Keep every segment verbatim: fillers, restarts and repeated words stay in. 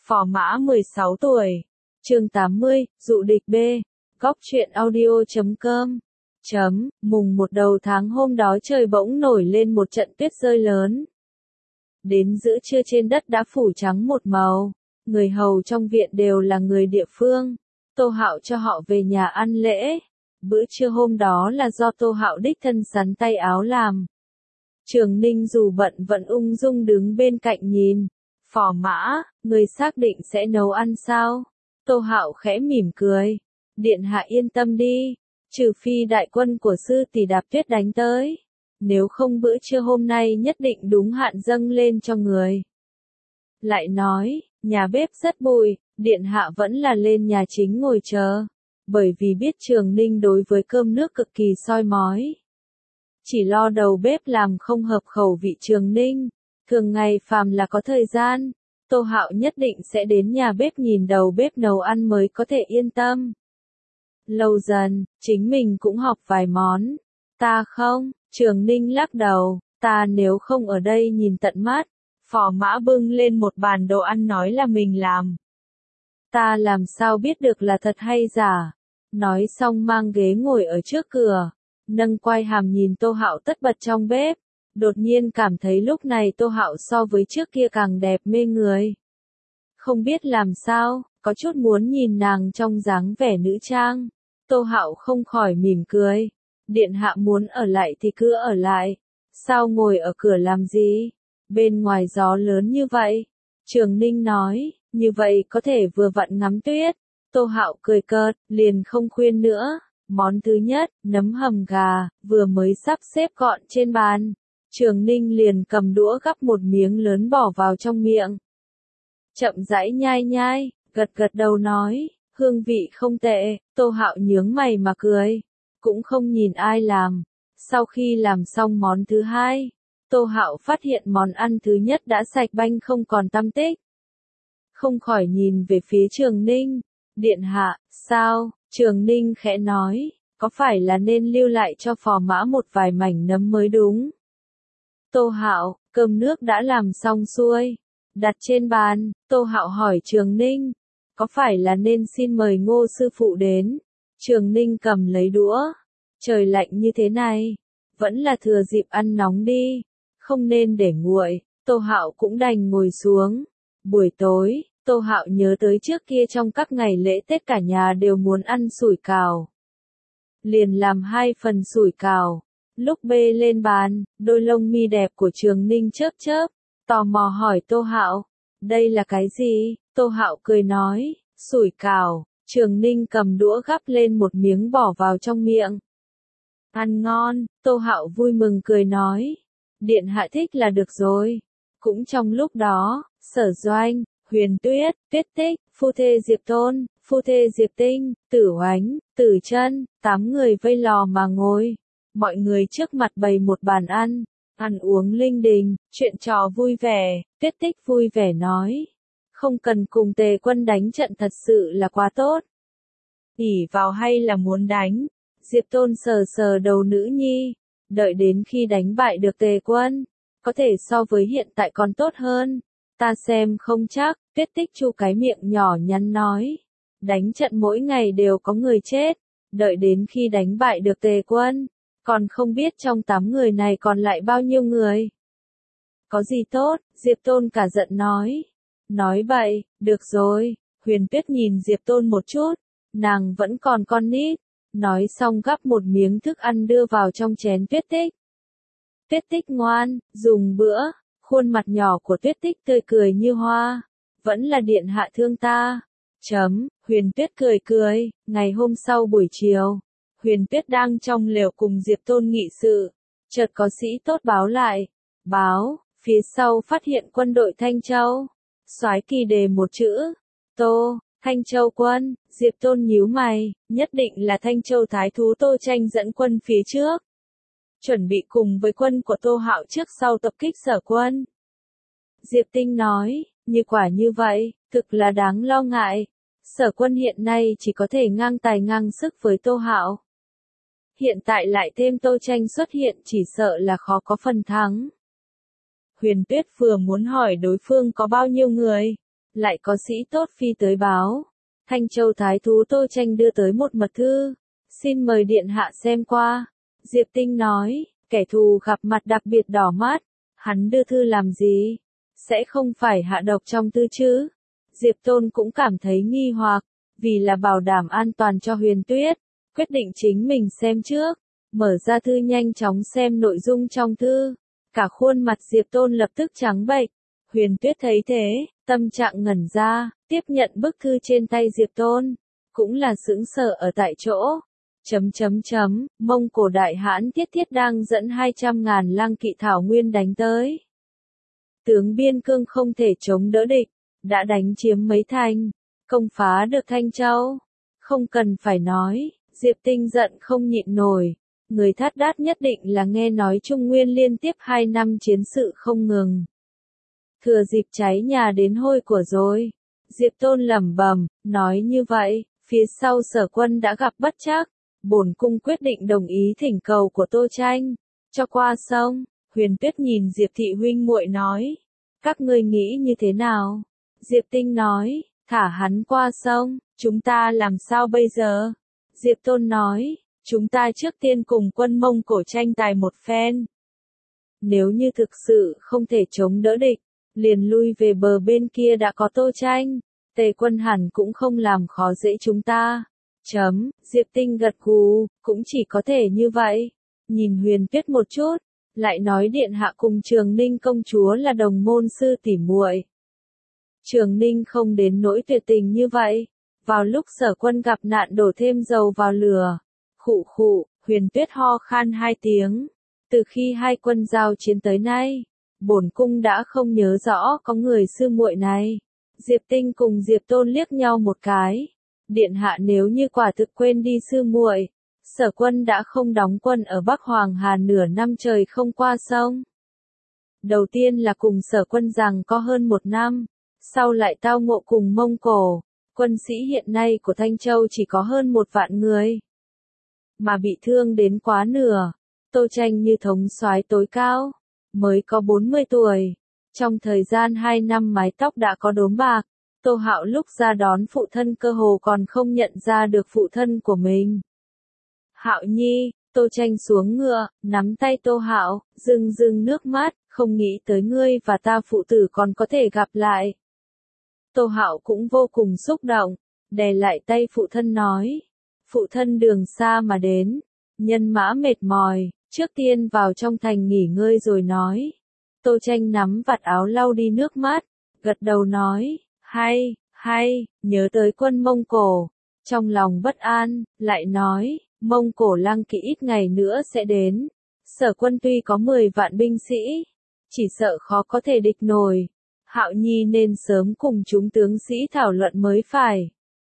Phò Mã mười sáu tuổi. Chương tám mươi, dụ địch B. Góc truyện audio chấm com. Chấm, mùng một đầu tháng hôm đó trời bỗng nổi lên một trận tuyết rơi lớn. Đến giữa trưa trên đất đã phủ trắng một màu, người hầu trong viện đều là người địa phương. Tô Hạo cho họ về nhà ăn lễ. Bữa trưa hôm đó là do Tô Hạo đích thân sắn tay áo làm. Trường Ninh dù bận vẫn ung dung đứng bên cạnh nhìn. Phò Mã, người xác định sẽ nấu ăn sao? Tô Hạo khẽ mỉm cười. Điện hạ yên tâm đi, trừ phi đại quân của sư tỷ Đạp Tuyết đánh tới. Nếu không bữa trưa hôm nay nhất định đúng hạn dâng lên cho người. Lại nói, nhà bếp rất bụi, điện hạ vẫn là lên nhà chính ngồi chờ. Bởi vì biết Trường Ninh đối với cơm nước cực kỳ soi mói. Chỉ lo đầu bếp làm không hợp khẩu vị Trường Ninh. Thường ngày phàm là có thời gian, Tô Hạo nhất định sẽ đến nhà bếp nhìn đầu bếp nấu ăn mới có thể yên tâm. Lâu dần, chính mình cũng học vài món. Ta không, Trường Ninh lắc đầu, ta nếu không ở đây nhìn tận mắt. Phò Mã bưng lên một bàn đồ ăn nói là mình làm. Ta làm sao biết được là thật hay giả. Nói xong mang ghế ngồi ở trước cửa, nâng quai hàm nhìn Tô Hạo tất bật trong bếp. Đột nhiên cảm thấy lúc này Tô Hạo so với trước kia càng đẹp mê người. Không biết làm sao, có chút muốn nhìn nàng trong dáng vẻ nữ trang. Tô Hạo không khỏi mỉm cười. Điện hạ muốn ở lại thì cứ ở lại. Sao ngồi ở cửa làm gì? Bên ngoài gió lớn như vậy. Trường Ninh nói, như vậy có thể vừa vặn ngắm tuyết. Tô Hạo cười cợt, liền không khuyên nữa. Món thứ nhất, nấm hầm gà, vừa mới sắp xếp gọn trên bàn. Trường Ninh liền cầm đũa gắp một miếng lớn bỏ vào trong miệng. Chậm rãi nhai nhai, gật gật đầu nói, hương vị không tệ. Tô Hạo nhướng mày mà cười, cũng không nhìn ai làm. Sau khi làm xong món thứ hai, Tô Hạo phát hiện món ăn thứ nhất đã sạch banh không còn tăm tích. Không khỏi nhìn về phía Trường Ninh. Điện hạ, sao? Trường Ninh khẽ nói, có phải là nên lưu lại cho Phò Mã một vài mảnh nấm mới đúng? Tô Hạo, cơm nước đã làm xong xuôi, đặt trên bàn. Tô Hạo hỏi Trường Ninh, có phải là nên xin mời Ngô sư phụ đến? Trường Ninh cầm lấy đũa, trời lạnh như thế này, vẫn là thừa dịp ăn nóng đi, không nên để nguội. Tô Hạo cũng đành ngồi xuống. Buổi tối, Tô Hạo nhớ tới trước kia trong các ngày lễ Tết cả nhà đều muốn ăn sủi cảo. Liền làm hai phần sủi cảo. Lúc bê lên bàn, đôi lông mi đẹp của Trường Ninh chớp chớp, tò mò hỏi Tô Hạo, đây là cái gì? Tô Hạo cười nói, sủi cảo. Trường Ninh cầm đũa gắp lên một miếng bỏ vào trong miệng. Ăn ngon. Tô Hạo vui mừng cười nói, điện hạ thích là được rồi. Cũng trong lúc đó, Sở Doanh, Huyền Tuyết, Tuyết Tích, phu thê Diệp Tôn, phu thê Diệp Tinh, Tử Oánh, Tử Chân, tám người vây lò mà ngồi. Mọi người trước mặt bày một bàn ăn, ăn uống linh đình, chuyện trò vui vẻ. Tuyết Tích vui vẻ nói, không cần cùng Tề Quân đánh trận thật sự là quá tốt. ỷ vào hay là muốn đánh? Diệp Tôn sờ sờ đầu nữ nhi, đợi đến khi đánh bại được Tề Quân, có thể so với hiện tại còn tốt hơn. Ta xem không chắc. Tuyết Tích chu cái miệng nhỏ nhắn nói, đánh trận mỗi ngày đều có người chết, đợi đến khi đánh bại được Tề Quân, còn không biết trong tám người này còn lại bao nhiêu người. Có gì tốt? Diệp Tôn cả giận nói. Nói bậy, được rồi. Huyền Tuyết nhìn Diệp Tôn một chút, nàng vẫn còn con nít. Nói xong gắp một miếng thức ăn đưa vào trong chén Tuyết Tích. Tuyết Tích ngoan, dùng bữa. Khuôn mặt nhỏ của Tuyết Tích tươi cười như hoa. Vẫn là điện hạ thương ta. Chấm, Huyền Tuyết cười cười. Ngày hôm sau buổi chiều, Huyền Tuyết đang trong lều cùng Diệp Tôn nghị sự. Chợt có sĩ tốt báo lại. Báo, phía sau phát hiện quân đội Thanh Châu. Soái kỳ đề một chữ. Tô, Thanh Châu quân. Diệp Tôn nhíu mày, nhất định là Thanh Châu thái thú Tô Tranh dẫn quân phía trước. Chuẩn bị cùng với quân của Tô Hạo trước sau tập kích Sở quân. Diệp Tinh nói, như quả như vậy, thực là đáng lo ngại. Sở quân hiện nay chỉ có thể ngang tài ngang sức với Tô Hạo. Hiện tại lại thêm Tô Tranh xuất hiện chỉ sợ là khó có phần thắng. Huyền Tuyết vừa muốn hỏi đối phương có bao nhiêu người, lại có sĩ tốt phi tới báo. Thanh Châu Thái thú Tô Tranh đưa tới một mật thư, xin mời điện hạ xem qua. Diệp Tinh nói, kẻ thù gặp mặt đặc biệt đỏ mắt, hắn đưa thư làm gì? Sẽ không phải hạ độc trong thư chứ? Diệp Tôn cũng cảm thấy nghi hoặc, vì là bảo đảm an toàn cho Huyền Tuyết, quyết định chính mình xem trước, mở ra thư nhanh chóng xem nội dung trong thư. Cả khuôn mặt Diệp Tôn lập tức trắng bệch. Huyền Tuyết thấy thế, tâm trạng ngẩn ra, tiếp nhận bức thư trên tay Diệp Tôn, cũng là sững sờ ở tại chỗ. Chấm chấm chấm, Mông Cổ đại hãn Thiết Thiết đang dẫn hai trăm ngàn lang kỵ thảo nguyên đánh tới. Tướng biên cương không thể chống đỡ địch, đã đánh chiếm mấy thành, công phá được Thanh Châu. Không cần phải nói, Diệp Tinh giận không nhịn nổi. Người thát đát nhất định là nghe nói Trung Nguyên liên tiếp hai năm chiến sự không ngừng. Thừa dịp cháy nhà đến hôi của rồi. Diệp Tôn lẩm bẩm, nói như vậy, phía sau Sở Quân đã gặp bất trắc. Bổn cung quyết định đồng ý thỉnh cầu của Tô Tranh, cho qua sông. Huyền Tuyết nhìn Diệp thị huynh muội nói, các ngươi nghĩ như thế nào? Diệp Tinh nói, thả hắn qua sông, chúng ta làm sao bây giờ? Diệp Tôn nói, chúng ta trước tiên cùng quân Mông Cổ tranh tài một phen. Nếu như thực sự không thể chống đỡ địch, liền lui về bờ bên kia đã có Tô Tranh, Tề quân hẳn cũng không làm khó dễ chúng ta. Chấm, Diệp Tinh gật gù, cũng chỉ có thể như vậy. Nhìn Huyền Tuyết một chút, lại nói điện hạ cùng Trường Ninh công chúa là đồng môn sư tỉ muội. Trường Ninh không đến nỗi tuyệt tình như vậy. Vào lúc Sở Quân gặp nạn đổ thêm dầu vào lửa. Khụ khụ, Huyền Tuyết ho khan hai tiếng. Từ khi hai quân giao chiến tới nay, bổn cung đã không nhớ rõ có người sư muội này. Diệp Tinh cùng Diệp Tôn liếc nhau một cái. Điện hạ nếu như quả thực quên đi sư muội, Sở Quân đã không đóng quân ở Bắc Hoàng Hà nửa năm trời không qua sông. Đầu tiên là cùng Sở Quân rằng có hơn một năm, sau lại tao ngộ cùng Mông Cổ. Quân sĩ hiện nay của Thanh Châu chỉ có hơn một vạn người, mà bị thương đến quá nửa. Tô Tranh như thống soái tối cao, mới có bốn mươi tuổi. Trong thời gian hai năm mái tóc đã có đốm bạc. Tô Hạo lúc ra đón phụ thân cơ hồ còn không nhận ra được phụ thân của mình. Hạo nhi, Tô Tranh xuống ngựa, nắm tay Tô Hạo, rưng rưng nước mắt, không nghĩ tới ngươi và ta phụ tử còn có thể gặp lại. Tô Hạo cũng vô cùng xúc động, đè lại tay phụ thân nói. Phụ thân đường xa mà đến, nhân mã mệt mỏi, trước tiên vào trong thành nghỉ ngơi rồi nói. Tô Tranh nắm vạt áo lau đi nước mắt, gật đầu nói, hay, hay, nhớ tới quân Mông Cổ. Trong lòng bất an, lại nói, Mông Cổ lang kỵ ít ngày nữa sẽ đến. Sở Quân tuy có mười vạn binh sĩ, chỉ sợ khó có thể địch nổi. Hạo nhi nên sớm cùng chúng tướng sĩ thảo luận mới phải.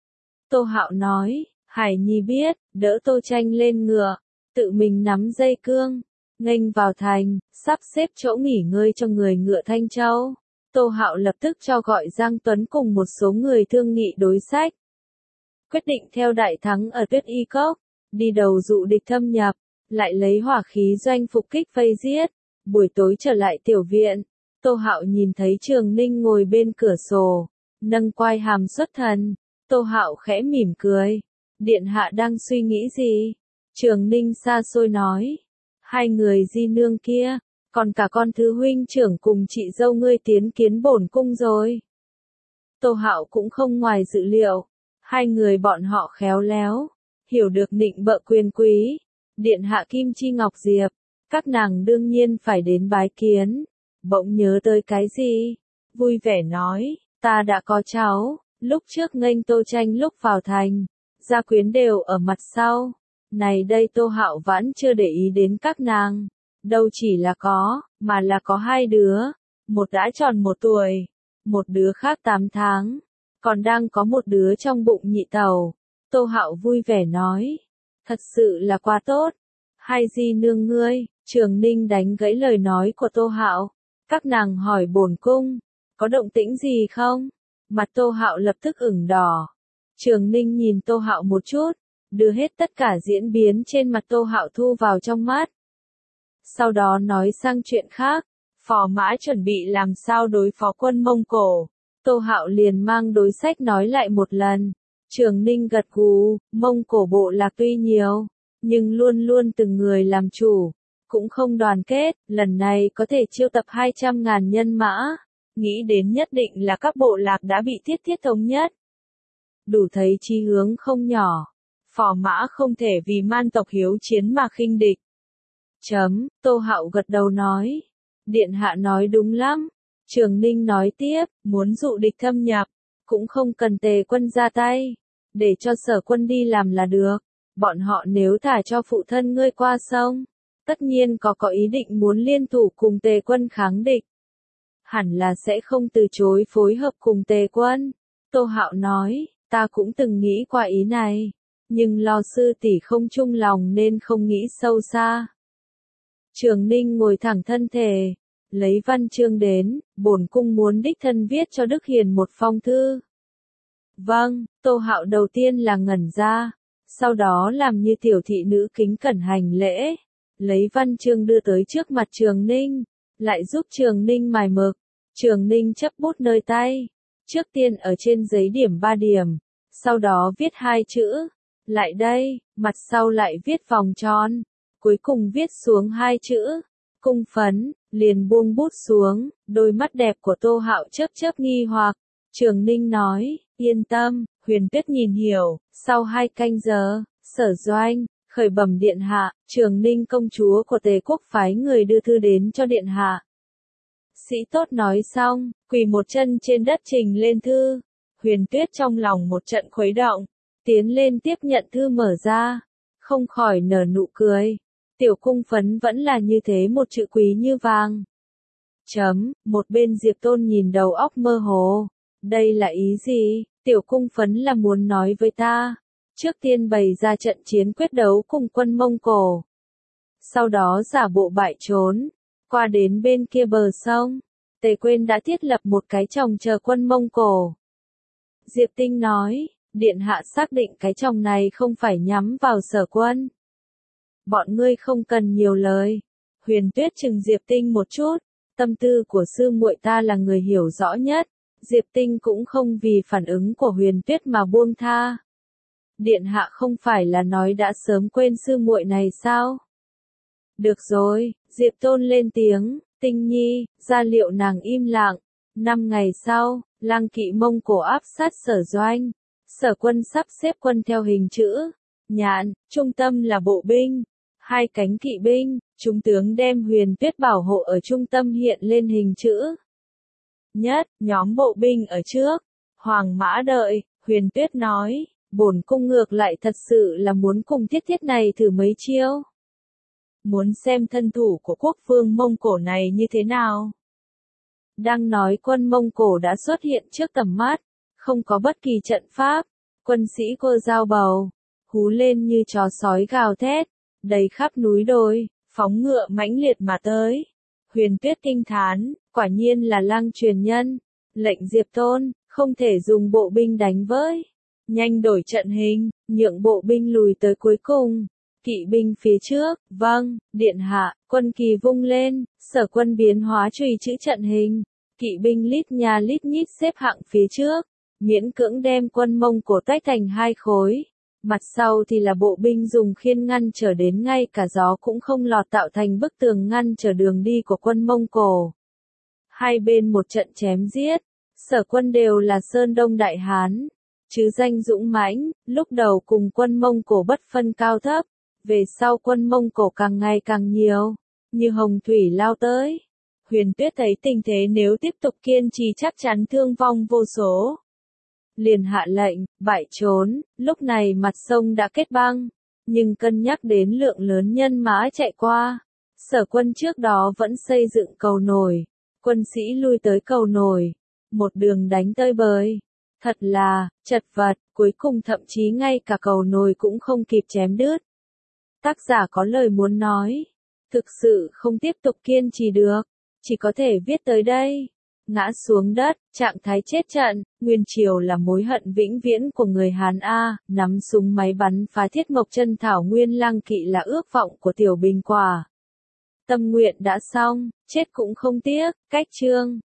Tô Hạo nói, Hải nhi biết, đỡ Tô Tranh lên ngựa, tự mình nắm dây cương, nghênh vào thành, sắp xếp chỗ nghỉ ngơi cho người ngựa Thanh Châu. Tô Hạo lập tức cho gọi Giang Tuấn cùng một số người thương nghị đối sách. Quyết định theo đại thắng ở Tuyết Y Cốc, đi đầu dụ địch thâm nhập, lại lấy hỏa khí doanh phục kích vây giết. Buổi tối trở lại tiểu viện, Tô Hạo nhìn thấy Trường Ninh ngồi bên cửa sổ, nâng quai hàm xuất thần. Tô Hạo khẽ mỉm cười. Điện hạ đang suy nghĩ gì? Trường Ninh xa xôi nói. Hai người di nương kia, còn cả con thứ huynh trưởng cùng chị dâu ngươi tiến kiến bổn cung rồi. Tô Hạo cũng không ngoài dự liệu. Hai người bọn họ khéo léo, hiểu được nịnh bợ quyền quý. Điện hạ Kim Chi Ngọc Diệp, các nàng đương nhiên phải đến bái kiến. Bỗng nhớ tới cái gì? Vui vẻ nói, ta đã có cháu. Lúc trước nghênh Tô Tranh lúc vào thành, gia quyến đều ở mặt sau. Này đây Tô Hạo vẫn chưa để ý đến các nàng. Đâu chỉ là có, mà là có hai đứa. Một đã tròn một tuổi, một đứa khác tám tháng. Còn đang có một đứa trong bụng nhị tàu. Tô Hạo vui vẻ nói. Thật sự là quá tốt. Hai di nương ngươi, Trường Ninh đánh gãy lời nói của Tô Hạo. Các nàng hỏi bổn cung, có động tĩnh gì không? Mặt Tô Hạo lập tức ửng đỏ. Trường Ninh nhìn Tô Hạo một chút, đưa hết tất cả diễn biến trên mặt Tô Hạo thu vào trong mắt. Sau đó nói sang chuyện khác, Phò Mã chuẩn bị làm sao đối phó quân Mông Cổ. Tô Hạo liền mang đối sách nói lại một lần. Trường Ninh gật gù, Mông Cổ bộ lạc tuy nhiều, nhưng luôn luôn từng người làm chủ, cũng không đoàn kết, lần này có thể chiêu tập hai trăm ngàn nhân mã, nghĩ đến nhất định là các bộ lạc đã bị thiết thiết thống nhất. Đủ thấy chí hướng không nhỏ, phò mã không thể vì man tộc hiếu chiến mà khinh địch. Chấm, Tô Hạo gật đầu nói. Điện hạ nói đúng lắm. Trường Ninh nói tiếp, muốn dụ địch thâm nhập, cũng không cần Tề quân ra tay, để cho Sở quân đi làm là được. Bọn họ nếu thả cho phụ thân ngươi qua sông, tất nhiên có có ý định muốn liên thủ cùng Tề quân kháng địch. Hẳn là sẽ không từ chối phối hợp cùng Tề quân. Tô Hạo nói, ta cũng từng nghĩ qua ý này, nhưng lo sư tỷ không chung lòng nên không nghĩ sâu xa. Trường Ninh ngồi thẳng thân thể, lấy văn chương đến, bổn cung muốn đích thân viết cho Đức Hiền một phong thư. Vâng, Tô Hạo đầu tiên là ngẩn ra, sau đó làm như tiểu thị nữ kính cẩn hành lễ, lấy văn chương đưa tới trước mặt Trường Ninh, lại giúp Trường Ninh mài mực. Trường Ninh chấp bút nơi tay, trước tiên ở trên giấy điểm ba điểm, sau đó viết hai chữ, lại đây, mặt sau lại viết vòng tròn, cuối cùng viết xuống hai chữ, cung phấn, liền buông bút xuống, đôi mắt đẹp của Tô Hạo chớp chớp nghi hoặc. Trường Ninh nói, yên tâm, Huyền Tuyết nhìn hiểu. Sau hai canh giờ, Sở Doanh khởi bẩm điện hạ, Trường Ninh công chúa của Tề quốc phái người đưa thư đến cho điện hạ. Sĩ tốt nói xong, quỳ một chân trên đất trình lên thư. Huyền Tuyết trong lòng một trận khuấy động, tiến lên tiếp nhận thư mở ra, không khỏi nở nụ cười. Tiểu cung phấn vẫn là như thế một chữ quý như vàng. Chấm, một bên Diệp Tôn nhìn đầu óc mơ hồ. Đây là ý gì? Tiểu cung phấn là muốn nói với ta. Trước tiên bày ra trận chiến quyết đấu cùng quân Mông Cổ. Sau đó giả bộ bại trốn, qua đến bên kia bờ sông. Tề quên đã thiết lập một cái chồng chờ quân Mông Cổ. Diệp Tinh nói, điện hạ xác định cái chồng này không phải nhắm vào Sở quân. Bọn ngươi không cần nhiều lời. Huyền Tuyết chừng Diệp Tinh một chút, tâm tư của sư muội ta là người hiểu rõ nhất. Diệp Tinh cũng không vì phản ứng của Huyền Tuyết mà buông tha. Điện hạ không phải là nói đã sớm quên sư muội này sao? Được rồi, Diệp Tôn lên tiếng, Tinh nhi, ra liệu nàng im lặng. Năm ngày sau, Lăng Kỵ Mông Cổ áp sát Sở Doanh. Sở quân sắp xếp quân theo hình chữ nhạn, trung tâm là bộ binh, hai cánh kỵ binh, trung tướng đem Huyền Tuyết bảo hộ ở trung tâm hiện lên hình chữ nhất, nhóm bộ binh ở trước. Hoàng mã đợi, Huyền Tuyết nói, bổn cung ngược lại thật sự là muốn cùng thiết thiết này thử mấy chiêu. Muốn xem thân thủ của quốc vương Mông Cổ này như thế nào. Đang nói quân Mông Cổ đã xuất hiện trước tầm mắt, không có bất kỳ trận pháp, quân sĩ cô dao bầu, hú lên như chó sói gào thét, đầy khắp núi đồi, phóng ngựa mãnh liệt mà tới. Huyền Tuyết kinh thán, quả nhiên là Lăng truyền nhân, lệnh Diệp Tôn, không thể dùng bộ binh đánh với. Nhanh đổi trận hình, nhượng bộ binh lùi tới cuối cùng. Kỵ binh phía trước, vâng, điện hạ, quân kỳ vung lên, Sở quân biến hóa chùy chữ trận hình. Kỵ binh lít nhà lít nhít xếp hạng phía trước, miễn cưỡng đem quân Mông Cổ tách thành hai khối. Mặt sau thì là bộ binh dùng khiên ngăn trở đến ngay cả gió cũng không lọt tạo thành bức tường ngăn trở đường đi của quân Mông Cổ. Hai bên một trận chém giết, Sở quân đều là Sơn Đông Đại Hán, chứ danh dũng mãnh, lúc đầu cùng quân Mông Cổ bất phân cao thấp, về sau quân Mông Cổ càng ngày càng nhiều, như hồng thủy lao tới. Huyền Tuyết thấy tình thế nếu tiếp tục kiên trì chắc chắn thương vong vô số. Liền hạ lệnh, bại trốn, lúc này mặt sông đã kết băng, nhưng cân nhắc đến lượng lớn nhân mã chạy qua. Sở quân trước đó vẫn xây dựng cầu nổi, quân sĩ lui tới cầu nổi, một đường đánh tơi bời. Thật là, chật vật, cuối cùng thậm chí ngay cả cầu nổi cũng không kịp chém đứt. Tác giả có lời muốn nói, thực sự không tiếp tục kiên trì được, chỉ có thể viết tới đây. Ngã xuống đất, trạng thái chết trận, nguyên triều là mối hận vĩnh viễn của người Hán A, nắm súng máy bắn phá thiết mộc chân thảo nguyên Lăng Kỵ là ước vọng của Tiểu Bình Quả. Tâm nguyện đã xong, chết cũng không tiếc, cách chương.